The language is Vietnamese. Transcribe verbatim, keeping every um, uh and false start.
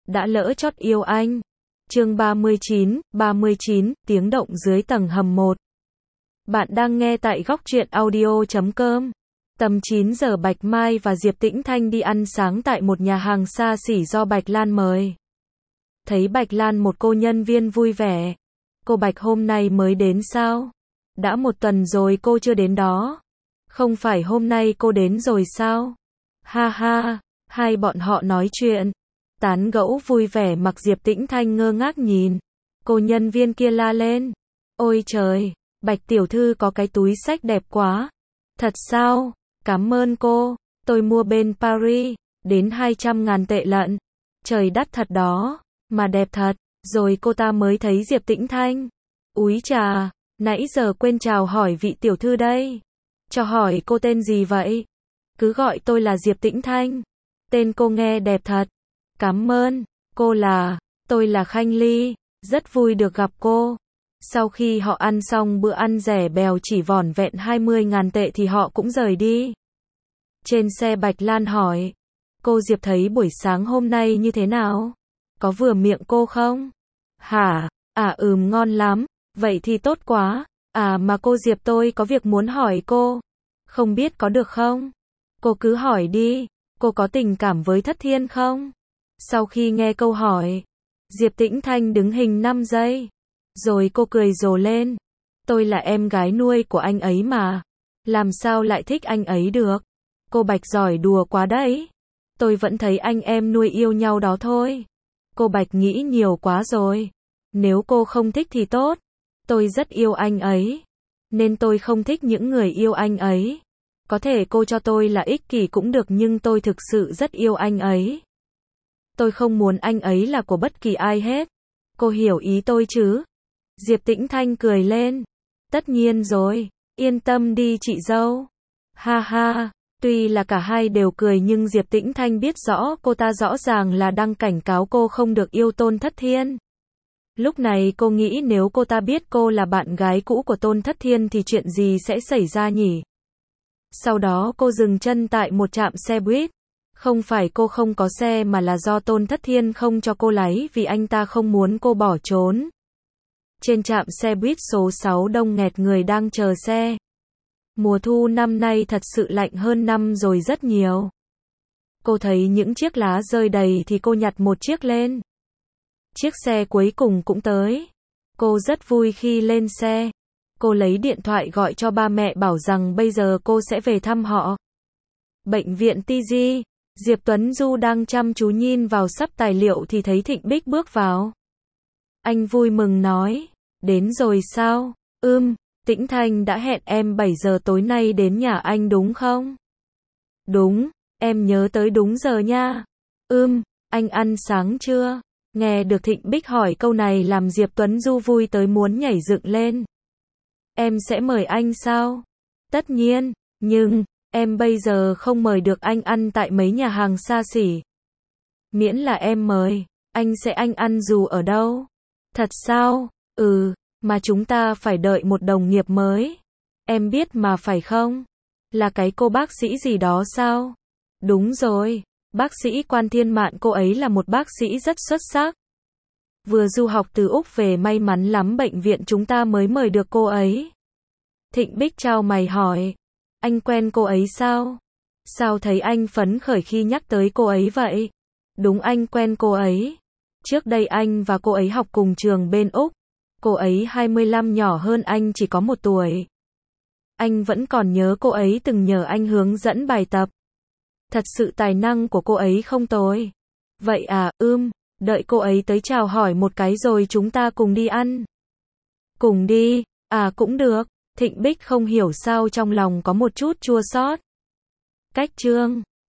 đã lỡ chót yêu anh. Chương ba mươi chín, ba mươi chín, tiếng động dưới tầng hầm một. Bạn đang nghe tại góc truyện audio chấm com. Tầm chín giờ Bạch Mai và Diệp Tĩnh Thanh đi ăn sáng tại một nhà hàng xa xỉ do Bạch Lan mời. Thấy Bạch Lan một cô nhân viên vui vẻ. Cô Bạch hôm nay mới đến sao? Đã một tuần rồi cô chưa đến đó. Không phải hôm nay cô đến rồi sao? Ha ha, hai bọn họ nói chuyện. Tán gẫu vui vẻ mặc Diệp Tĩnh Thanh ngơ ngác nhìn. Cô nhân viên kia la lên. Ôi trời, Bạch tiểu thư có cái túi xách đẹp quá. Thật sao? Cảm ơn cô. Tôi mua bên Paris. Đến hai trăm ngàn tệ lận. Trời đắt thật đó. Mà đẹp thật. Rồi cô ta mới thấy Diệp Tĩnh Thanh. Úi chà, nãy giờ quên chào hỏi vị tiểu thư đây. Cho hỏi cô tên gì vậy? Cứ gọi tôi là Diệp Tĩnh Thanh. Tên cô nghe đẹp thật. Cảm ơn. Cô là, tôi là Khanh Ly. Rất vui được gặp cô. Sau khi họ ăn xong bữa ăn rẻ bèo chỉ vỏn vẹn hai mươi ngàn tệ thì họ cũng rời đi. Trên xe Bạch Lan hỏi. Cô Diệp thấy buổi sáng hôm nay như thế nào? Có vừa miệng cô không? Hả? À ừm ngon lắm. Vậy thì tốt quá. À mà cô Diệp tôi có việc muốn hỏi cô. Không biết có được không? Cô cứ hỏi đi. Cô có tình cảm với Thất Thiên không? Sau khi nghe câu hỏi, Diệp Tĩnh Thanh đứng hình năm giây. Rồi cô cười rồ lên. Tôi là em gái nuôi của anh ấy mà. Làm sao lại thích anh ấy được? Cô Bạch giỏi đùa quá đấy. Tôi vẫn thấy anh em nuôi yêu nhau đó thôi. Cô Bạch nghĩ nhiều quá rồi. Nếu cô không thích thì tốt. Tôi rất yêu anh ấy. Nên tôi không thích những người yêu anh ấy. Có thể cô cho tôi là ích kỷ cũng được nhưng tôi thực sự rất yêu anh ấy. Tôi không muốn anh ấy là của bất kỳ ai hết. Cô hiểu ý tôi chứ? Diệp Tĩnh Thanh cười lên. Tất nhiên rồi. Yên tâm đi chị dâu. Ha ha. Tuy là cả hai đều cười nhưng Diệp Tĩnh Thanh biết rõ cô ta rõ ràng là đang cảnh cáo cô không được yêu Tôn Thất Thiên. Lúc này cô nghĩ nếu cô ta biết cô là bạn gái cũ của Tôn Thất Thiên thì chuyện gì sẽ xảy ra nhỉ? Sau đó cô dừng chân tại một trạm xe buýt. Không phải cô không có xe mà là do Tôn Thất Thiên không cho cô lái vì anh ta không muốn cô bỏ trốn. Trên trạm xe buýt số sáu đông nghẹt người đang chờ xe. Mùa thu năm nay thật sự lạnh hơn năm rồi rất nhiều. Cô thấy những chiếc lá rơi đầy thì cô nhặt một chiếc lên. Chiếc xe cuối cùng cũng tới. Cô rất vui khi lên xe. Cô lấy điện thoại gọi cho ba mẹ bảo rằng bây giờ cô sẽ về thăm họ. Bệnh viện Ti Di. Diệp Tuấn Du đang chăm chú nhìn vào sắp tài liệu thì thấy Thịnh Bích bước vào. Anh vui mừng nói. Đến rồi sao? Ừm, Tĩnh Thanh đã hẹn em bảy giờ tối nay đến nhà anh đúng không? Đúng, em nhớ tới đúng giờ nha. Ừm, anh ăn sáng chưa? Nghe được Thịnh Bích hỏi câu này làm Diệp Tuấn Du vui tới muốn nhảy dựng lên. Em sẽ mời anh sao? Tất nhiên, nhưng, em bây giờ không mời được anh ăn tại mấy nhà hàng xa xỉ. Miễn là em mời, anh sẽ anh ăn dù ở đâu. Thật sao? Ừ, mà chúng ta phải đợi một đồng nghiệp mới. Em biết mà phải không? Là cái cô bác sĩ gì đó sao? Đúng rồi, bác sĩ Quan Thiên Mạn, cô ấy là một bác sĩ rất xuất sắc. Vừa du học từ Úc về, may mắn lắm bệnh viện chúng ta mới mời được cô ấy. Thịnh Bích chau mày hỏi. Anh quen cô ấy sao? Sao thấy anh phấn khởi khi nhắc tới cô ấy vậy? Đúng, anh quen cô ấy. Trước đây anh và cô ấy học cùng trường bên Úc. Cô ấy hai mươi lăm, nhỏ hơn anh chỉ có một tuổi. Anh vẫn còn nhớ cô ấy từng nhờ anh hướng dẫn bài tập. Thật sự tài năng của cô ấy không tồi. Vậy à, ưm, đợi cô ấy tới chào hỏi một cái rồi chúng ta cùng đi ăn. Cùng đi, à cũng được. Thịnh Bích không hiểu sao trong lòng có một chút chua xót. Cách chương